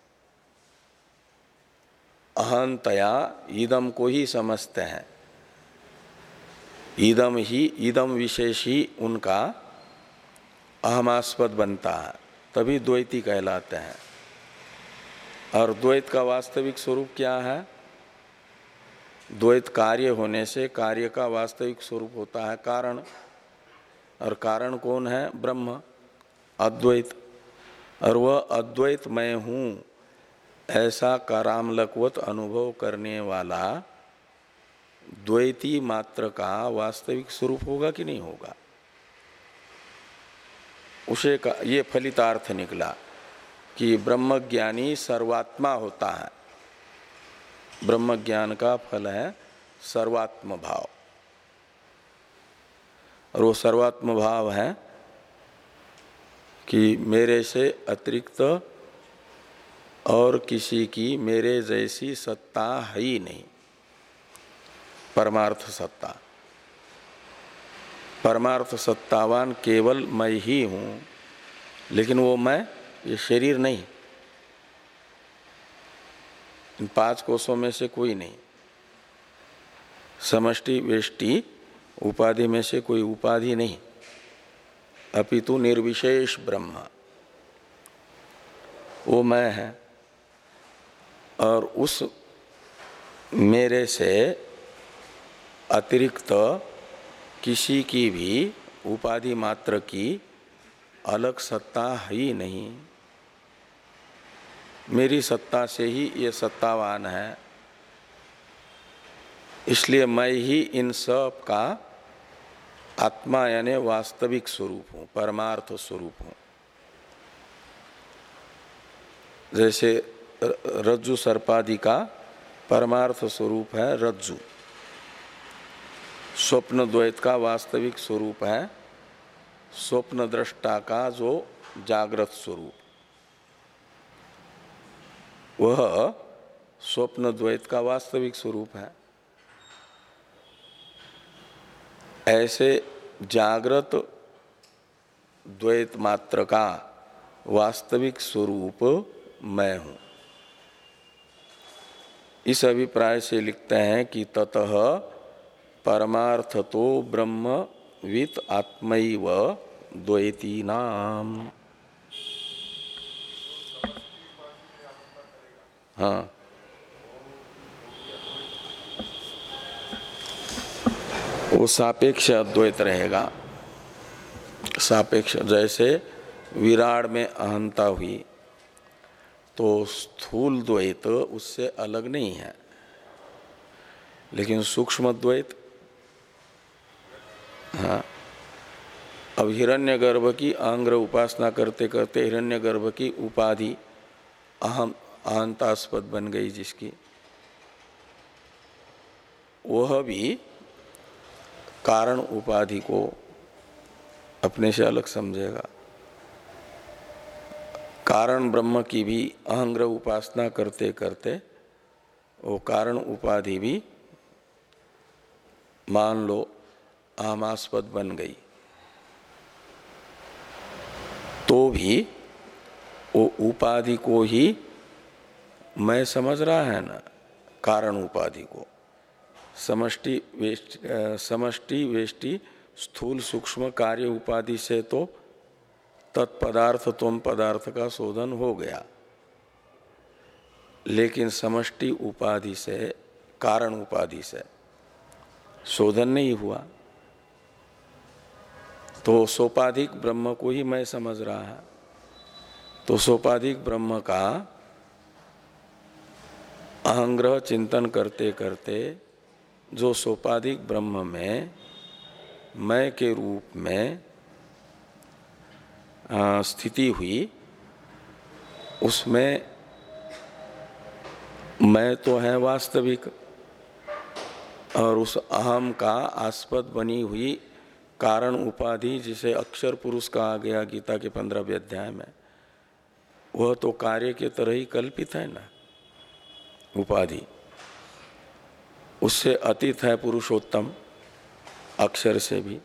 अहंतया ईदम को ही समझते हैं। ईदम ही, ईदम विशेष ही उनका अहमास्पद बनता है, तभी द्वैती कहलाते हैं। और द्वैत का वास्तविक स्वरूप क्या है? द्वैत कार्य होने से कार्य का वास्तविक स्वरूप होता है कारण, और कारण कौन है? ब्रह्म, अद्वैत। और वह अद्वैत मैं हूँ ऐसा कारामलकवत अनुभव करने वाला द्वैती मात्र का वास्तविक स्वरूप होगा कि नहीं होगा? उसे का ये फलितार्थ निकला कि ब्रह्मज्ञानी सर्वात्मा होता है। ब्रह्म ज्ञान का फल है सर्वात्म भाव, और वो सर्वात्म भाव है कि मेरे से अतिरिक्त और किसी की मेरे जैसी सत्ता है ही नहीं। परमार्थ सत्ता, परमार्थ सत्तावान केवल मैं ही हूँ, लेकिन वो मैं, ये शरीर नहीं, इन पांच कोशों में से कोई नहीं। समष्टि वेष्टि उपाधि में से कोई उपाधि नहीं, अपितु निर्विशेष ब्रह्म वो मैं है। और उस मेरे से अतिरिक्त किसी की भी उपाधि मात्र की अलग सत्ता है ही नहीं। मेरी सत्ता से ही ये सत्तावान है, इसलिए मैं ही इन सब का आत्मा यानी वास्तविक स्वरूप हूँ, परमार्थ स्वरूप हूँ। जैसे रज्जु सर्पादि का परमार्थ स्वरूप है रज्जु, स्वप्न द्वैत का वास्तविक स्वरूप है स्वप्न दृष्टा का जो जागृत स्वरूप, वह स्वप्न द्वैत का वास्तविक स्वरूप है। ऐसे जागृत द्वैत मात्र का वास्तविक स्वरूप मैं हूँ। इस अभिप्राय से लिखते हैं कि ततः परमार्थ तो ब्रह्मवित् आत्मैव द्वैती नाम। हाँ, वो सापेक्ष अद्वैत रहेगा। सापेक्ष, जैसे विराट में अहंता हुई तो स्थूल द्वैत उससे अलग नहीं है, लेकिन सूक्ष्म द्वैत, हाँ, अब हिरण्यगर्भ की आंग्र उपासना करते करते हिरण्यगर्भ की उपाधि अहम अहंतास्पद बन गई जिसकी, वह भी कारण उपाधि को अपने से अलग समझेगा। कारण ब्रह्म की भी अहंग्र उपासना करते करते वो कारण उपाधि भी मान लो अहमास्पद बन गई, तो भी वो उपाधि को ही मैं समझ रहा है ना, कारण उपाधि को। समष्टि वेष्टि समष्टि वेष्टि स्थूल सूक्ष्म कार्य उपाधि से तो तत्पदार्थ त्वम पदार्थ का शोधन हो गया, लेकिन समष्टि उपाधि से कारण उपाधि से शोधन नहीं हुआ। तो सोपाधिक ब्रह्म को ही मैं समझ रहा है, तो सोपाधिक ब्रह्म का अहंग्रह चिंतन करते करते जो सोपाधिक ब्रह्म में मैं के रूप में स्थिति हुई, उसमें मैं तो है वास्तविक, और उस अहम का आस्पद बनी हुई कारण उपाधि जिसे अक्षर पुरुष कहा गया गीता के पंद्रहवें अध्याय में, वह तो कार्य के तरह ही कल्पित है ना उपाधि, उससे अतीत है पुरुषोत्तम अक्षर से भी।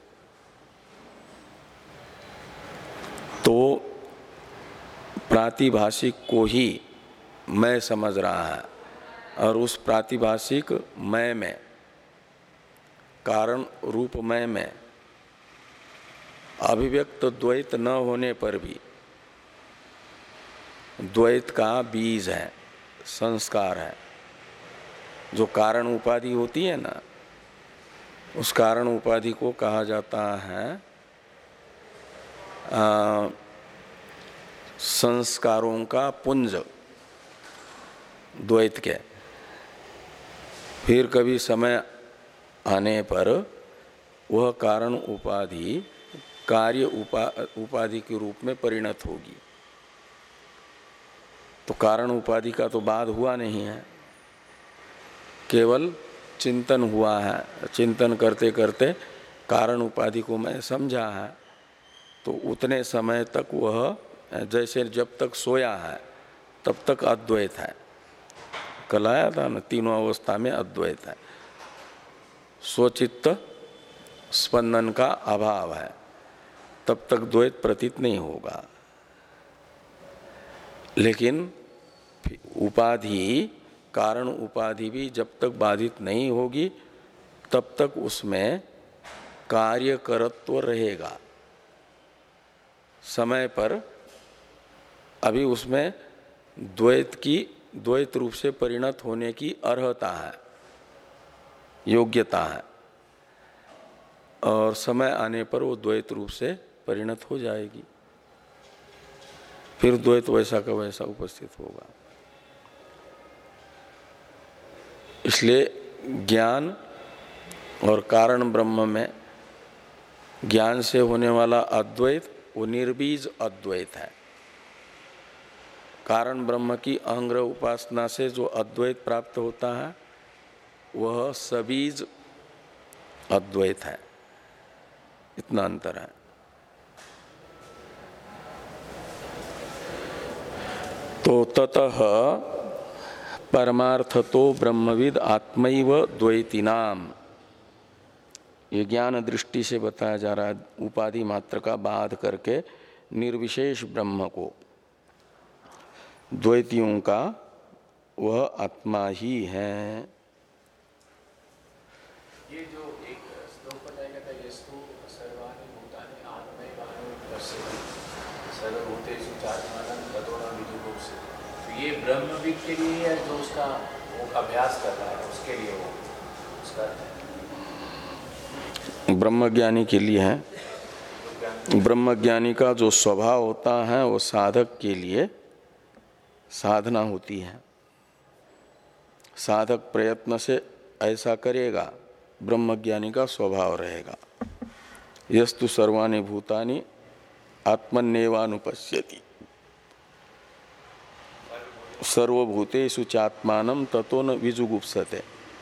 तो प्रातिभाषिक को ही मैं समझ रहा है, और उस प्रातिभाषिक मैं में कारण रूप मैं में अभिव्यक्त द्वैत न होने पर भी द्वैत का बीज है, संस्कार है, जो कारण उपाधि होती है ना, उस कारण उपाधि को कहा जाता है आ, संस्कारों का पुंज द्वैत के। फिर कभी समय आने पर वह कारण उपाधि कार्य उपा, उपाधि के रूप में परिणत होगी। तो कारण उपाधि का तो बाद हुआ नहीं है, केवल चिंतन हुआ है। चिंतन करते करते कारण उपाधि को मैं समझा है, तो उतने समय तक वह जैसे जब तक सोया है तब तक अद्वैत है। कल आया था ना, तीनों अवस्था में अद्वैत है। स्वचित्त स्पंदन का अभाव है, तब तक द्वैत प्रतीत नहीं होगा। लेकिन उपाधि कारण उपाधि भी जब तक बाधित नहीं होगी तब तक उसमें कार्यकरत्व रहेगा। समय पर अभी उसमें द्वैत की द्वैत रूप से परिणत होने की अर्हता है, योग्यता है, और समय आने पर वो द्वैत रूप से परिणत हो जाएगी। फिर द्वैत वैसा का वैसा उपस्थित होगा। इसलिए ज्ञान और कारण ब्रह्म में ज्ञान से होने वाला अद्वैत वो निर्बीज अद्वैत है। कारण ब्रह्म की अहंग्रह उपासना से जो अद्वैत प्राप्त होता है वह सबीज अद्वैत है। इतना अंतर है। तो ततः परमार्थतो ब्रह्मविद आत्मैव द्वैतिनाम, ये ज्ञान दृष्टि से बताया जा रहा है। उपाधि मात्र का बाध करके निर्विशेष ब्रह्म को, द्वैतियों का वह आत्मा ही है। ये जो एक श्लोक बताया गया था, यस्तु सर्वाणि भूतानि आत्मैवानुपश्यति सर्वभूतेषु चात्मानं ततो न विदुर्भुक्षते। तो ये ब्रह्मविद के लिए है जो उसका वो अभ्यास कर रहा है, उसके लिए वो उसका ब्रह्मज्ञानी के लिए है। ब्रह्मज्ञानी का जो स्वभाव होता है वो साधक के लिए साधना होती है। साधक प्रयत्न से ऐसा करेगा, ब्रह्मज्ञानी का स्वभाव रहेगा। यस्तु सर्वाणि भूतानि आत्मन्येवानुपश्यति सर्वभूतेषु चात्मानं ततो न विजुगुप्सते।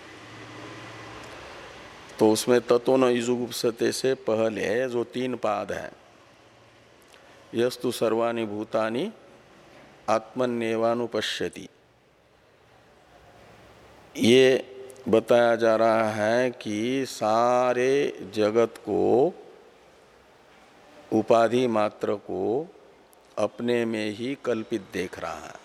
तो उसमें ततो न विजुगुप्सते से पहले जो तीन पाद हैं, यस्तु सर्वाणि भूतानि आत्मन्येवानुपश्यति, ये बताया जा रहा है कि सारे जगत को, उपाधि मात्र को अपने में ही कल्पित देख रहा है।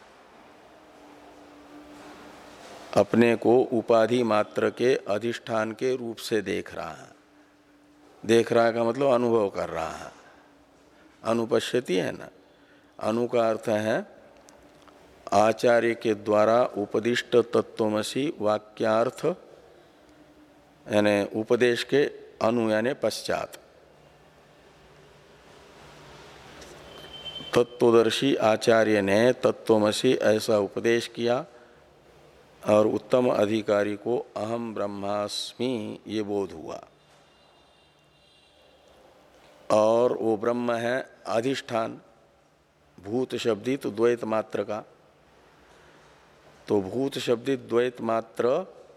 अपने को उपाधि मात्र के अधिष्ठान के रूप से देख रहा है। देख रहा है का मतलब अनुभव कर रहा है। अनुपश्यति है ना, अनु का अर्थ है आचार्य के द्वारा उपदिष्ट तत्वमसि वाक्यार्थ, यानी उपदेश के अनु यानी पश्चात। तत्वदर्शी आचार्य ने तत्वमसि ऐसा उपदेश किया और उत्तम अधिकारी को अहम ब्रह्मास्मि ये बोध हुआ। और वो ब्रह्म है अधिष्ठान, भूत शब्दित द्वैत मात्र का। तो भूत शब्दित द्वैत मात्र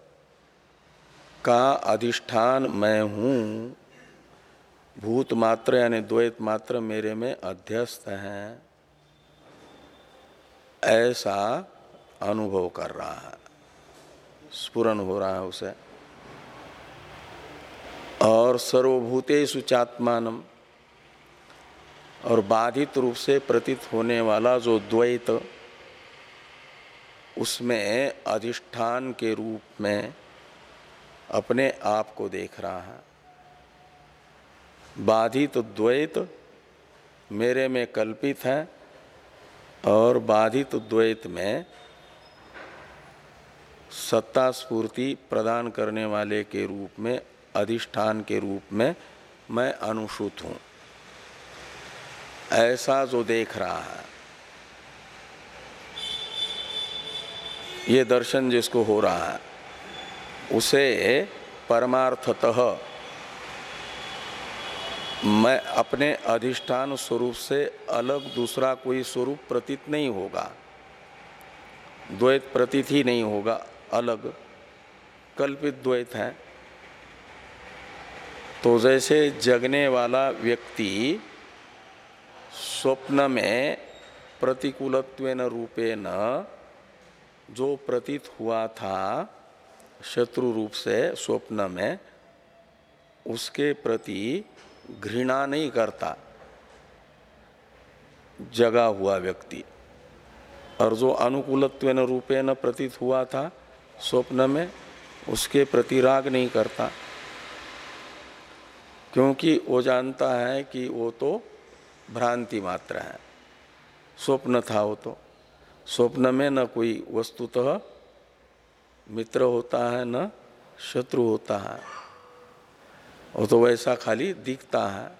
का अधिष्ठान मैं हूँ। भूत मात्र यानी द्वैत मात्र मेरे में अध्यस्त हैं, ऐसा अनुभव कर रहा है, स्फुरन हो रहा है उसे। और सर्वभूतेषु चात्मानम, और बाधित रूप से प्रतीत होने वाला जो द्वैत, उसमें अधिष्ठान के रूप में अपने आप को देख रहा है। बाधित द्वैत मेरे में कल्पित है और बाधित द्वैत में सत्ता स्फूर्ति प्रदान करने वाले के रूप में, अधिष्ठान के रूप में मैं अनुसूत हूँ, ऐसा जो देख रहा है, ये दर्शन जिसको हो रहा है, उसे परमार्थतः मैं अपने अधिष्ठान स्वरूप से अलग दूसरा कोई स्वरूप प्रतीत नहीं होगा, द्वैत प्रतीत ही नहीं होगा, अलग कल्पित द्वैत है। तो जैसे जगने वाला व्यक्ति स्वप्न में प्रतिकूलत्वेन रूपेण जो प्रतीत हुआ था शत्रु रूप से स्वप्न में, उसके प्रति घृणा नहीं करता जगा हुआ व्यक्ति, और जो अनुकूलत्वेन रूपेण प्रतीत हुआ था स्वप्न में, उसके प्रति राग नहीं करता, क्योंकि वो जानता है कि वो तो भ्रांति मात्र है, स्वप्न था वो तो। स्वप्न में न कोई वस्तुतः मित्र होता है न शत्रु होता है, वो तो वैसा खाली दिखता है,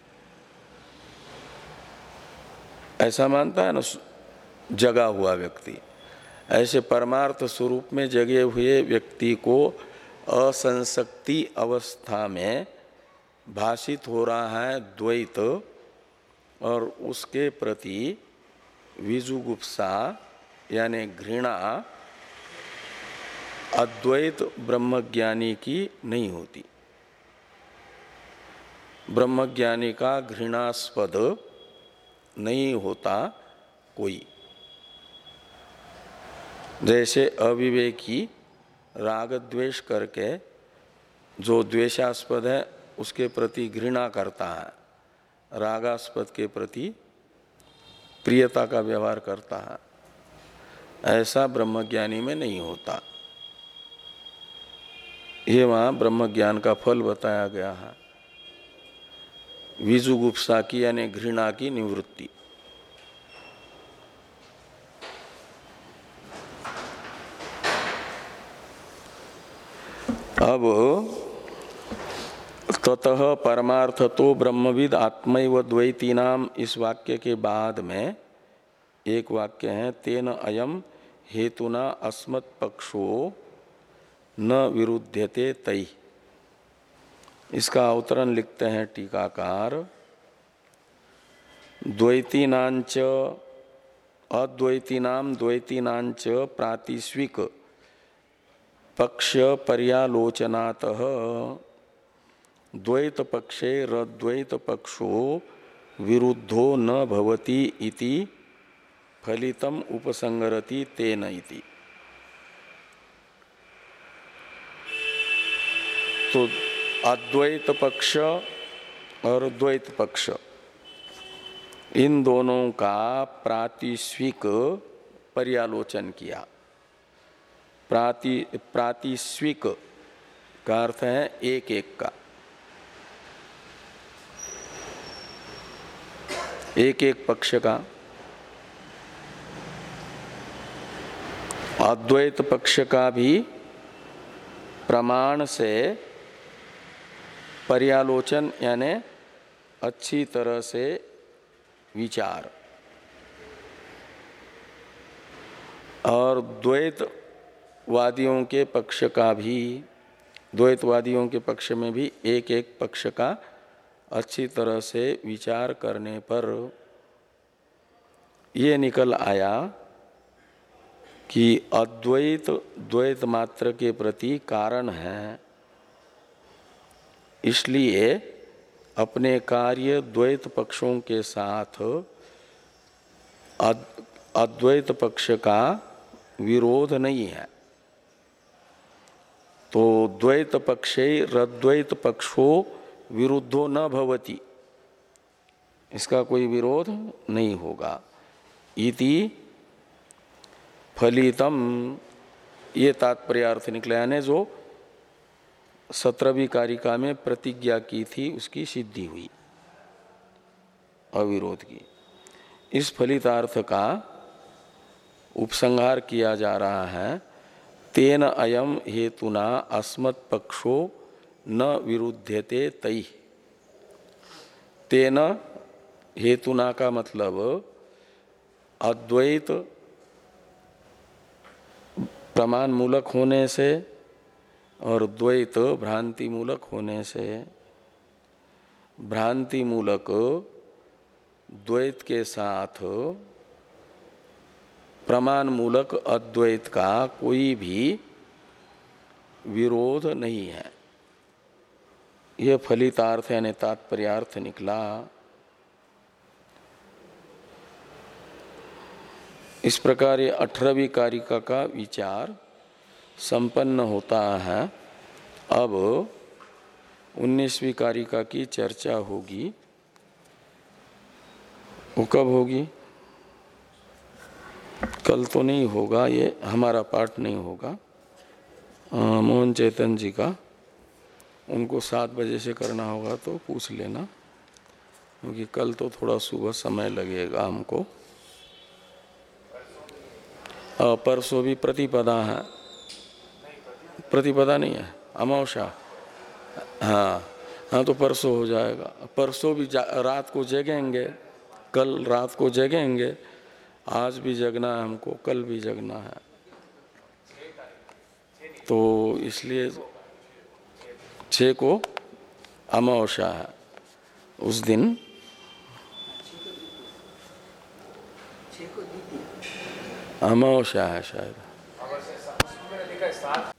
ऐसा मानता है न जगा हुआ व्यक्ति। ऐसे परमार्थ स्वरूप में जगे हुए व्यक्ति को असंशक्ति अवस्था में भाषित हो रहा है द्वैत, और उसके प्रति विजुगुप्सा यानी घृणा अद्वैत ब्रह्मज्ञानी की नहीं होती। ब्रह्मज्ञानी का घृणास्पद नहीं होता कोई। जैसे अविवेकी राग द्वेष करके जो द्वेषास्पद है उसके प्रति घृणा करता है, रागास्पद के प्रति प्रियता का व्यवहार करता है, ऐसा ब्रह्मज्ञानी में नहीं होता। ये वहाँ ब्रह्मज्ञान का फल बताया गया है, विजुगुप्सा की यानी घृणा की निवृत्ति। अब ततः परमार्थ तो ब्रह्मविद आत्मैव द्वैतीनाम, इस वाक्य के बाद में एक वाक्य है तेन अयम हेतुना अस्मत् पक्षो न विरुध्यते तई। इसका अवतरण लिखते हैं टीकाकार, द्वैतीनांच अद्वैतीनाम द्वैतीनांच प्रातिस्विक पक्ष पर्यालोचनातः द्वैत पक्षे रद्वैत पक्षो विरुद्धो न भवति इति फलितम उपसंगरति तेन इति। तो अद्वैत पक्ष और द्वैत पक्ष इन दोनों का प्रातिस्विक पर्यालोचन किया। प्राति प्रातिस्विक का अर्थ है एक एक का, एक एक पक्ष का। अद्वैत पक्ष का भी प्रमाण से पर्यालोचन यानी अच्छी तरह से विचार, और द्वैत वादियों के पक्ष का भी, द्वैतवादियों के पक्ष में भी एक एक पक्ष का अच्छी तरह से विचार करने पर ये निकल आया कि अद्वैत द्वैत मात्र के प्रति कारण है, इसलिए अपने कार्य द्वैत पक्षों के साथ अद्वैत पक्ष का विरोध नहीं है। तो द्वैत पक्षे रद्वैत पक्षो विरुद्धो न भवति, इसका कोई विरोध नहीं होगा। इति फलितम, ये तात्पर्यार्थ निकला, यानी जो सत्रहवीं कारिका में प्रतिज्ञा की थी उसकी सिद्धि हुई अविरोध की। इस फलितार्थ का उपसंहार किया जा रहा है, तेन अयम हेतुना अस्मत् पक्षो न विरुध्यते तई। तेन हेतुना का मतलब अद्वैत प्रमाण मूलक होने से और द्वैत भ्रांति मूलक होने से, भ्रांति मूलक द्वैत के साथ प्रमाण मूलक अद्वैत का कोई भी विरोध नहीं है। यह फलितार्थ यानी तात्पर्यार्थ निकला। इस प्रकार ये अठारहवीं कारिका का विचार संपन्न होता है। अब उन्नीसवीं कारिका की चर्चा होगी। वो कब होगी? कल तो नहीं होगा, ये हमारा पाठ नहीं होगा। आ, मोहन चैतन जी का, उनको सात बजे से करना होगा तो पूछ लेना, क्योंकि कल तो थोड़ा सुबह समय लगेगा हमको। आ, परसों भी प्रतिपदा है, प्रतिपदा नहीं है, अमावस्या। हाँ हाँ, तो परसों हो जाएगा। परसों भी रात को जगेंगे, कल रात को जगेंगे, आज भी जगना है हमको, कल भी जगना है। तो इसलिए छः को अमावस्या है, उस दिन अमावस्या है शायद।